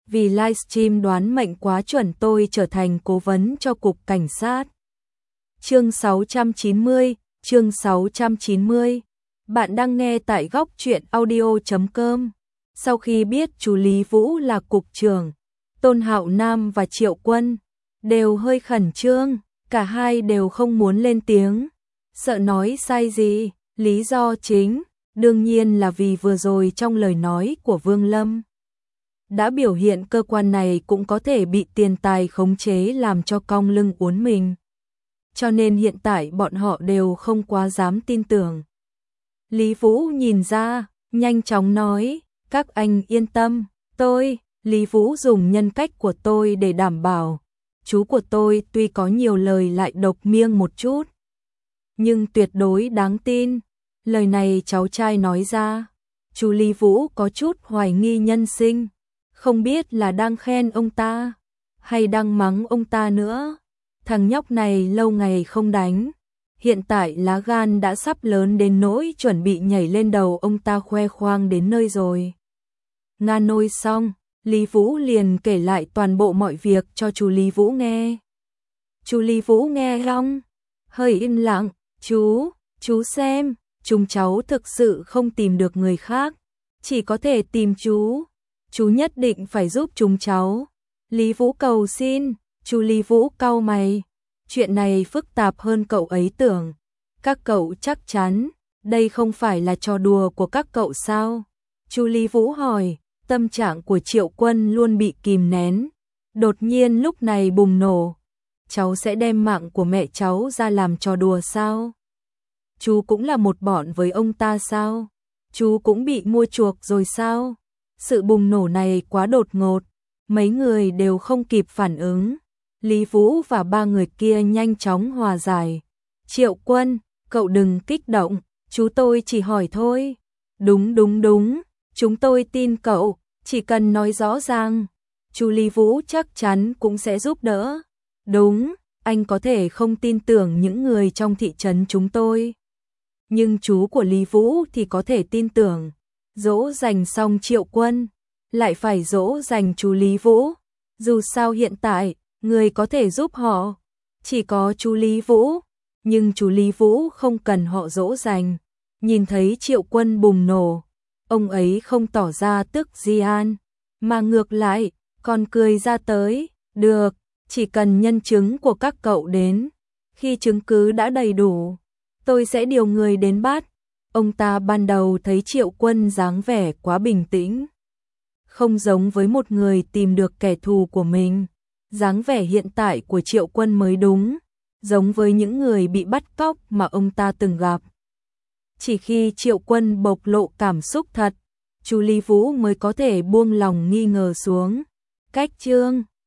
vì livestream đoán mệnh quá chuẩn tôi trở thành cố vấn cho cục cảnh sát. Chương 690. Bạn đang nghe tại góc truyện audio.com. Sau khi biết chú Lý Vũ là cục trưởng, Tôn Hạo Nam và Triệu Quân đều hơi khẩn trương, cả hai đều không muốn lên tiếng, sợ nói sai gì. Lý do chính, đương nhiên là vì vừa rồi trong lời nói của Vương Lâm đã biểu hiện cơ quan này cũng có thể bị tiền tài khống chế làm cho cong lưng uốn mình. Cho nên hiện tại bọn họ đều không quá dám tin tưởng. Lý Vũ nhìn ra, nhanh chóng nói, các anh yên tâm, Lý Vũ dùng nhân cách của tôi để đảm bảo. Chú của tôi tuy có nhiều lời lại độc miệng một chút, nhưng tuyệt đối đáng tin. Lời này cháu trai nói ra, chú Lý Vũ có chút hoài nghi nhân sinh, không biết là đang khen ông ta hay đang mắng ông ta nữa. Thằng nhóc này lâu ngày không đánh, hiện tại lá gan đã sắp lớn đến nỗi chuẩn bị nhảy lên đầu ông ta khoe khoang đến nơi rồi. Nga nôi xong, Lý Vũ liền kể lại toàn bộ mọi việc cho chú Lý Vũ nghe. Chú Lý Vũ nghe xong, hơi im lặng, chú xem, chúng cháu thực sự không tìm được người khác, chỉ có thể tìm chú nhất định phải giúp chúng cháu. Lý Vũ cầu xin. Chú Lý Vũ cau mày, chuyện này phức tạp hơn cậu ấy tưởng. Các cậu chắc chắn, đây không phải là trò đùa của các cậu sao? Chú Lý Vũ hỏi, tâm trạng của Triệu Quân luôn bị kìm nén, đột nhiên lúc này bùng nổ. Cháu sẽ đem mạng của mẹ cháu ra làm trò đùa sao? Chú cũng là một bọn với ông ta sao? Chú cũng bị mua chuộc rồi sao? Sự bùng nổ này quá đột ngột, mấy người đều không kịp phản ứng. Lý Vũ và ba người kia nhanh chóng hòa giải. Triệu Quân, cậu đừng kích động, chú tôi chỉ hỏi thôi. Đúng, chúng tôi tin cậu, chỉ cần nói rõ ràng, chú Lý Vũ chắc chắn cũng sẽ giúp đỡ. Đúng, anh có thể không tin tưởng những người trong thị trấn chúng tôi, nhưng chú của Lý Vũ thì có thể tin tưởng. Dỗ dành xong Triệu Quân, lại phải dỗ dành chú Lý Vũ. Dù sao hiện tại, người có thể giúp họ chỉ có chú Lý Vũ, nhưng chú Lý Vũ không cần họ dỗ dành. Nhìn thấy Triệu Quân bùng nổ, ông ấy không tỏ ra tức giận, mà ngược lại còn cười ra tới. Được, chỉ cần nhân chứng của các cậu đến, khi chứng cứ đã đầy đủ, tôi sẽ điều người đến bắt. Ông ta ban đầu thấy Triệu Quân dáng vẻ quá bình tĩnh, không giống với một người tìm được kẻ thù của mình. Dáng vẻ hiện tại của Triệu Quân mới đúng, giống với những người bị bắt cóc mà ông ta từng gặp. Chỉ khi Triệu Quân bộc lộ cảm xúc thật, chú Lý Vũ mới có thể buông lòng nghi ngờ xuống. Cách chương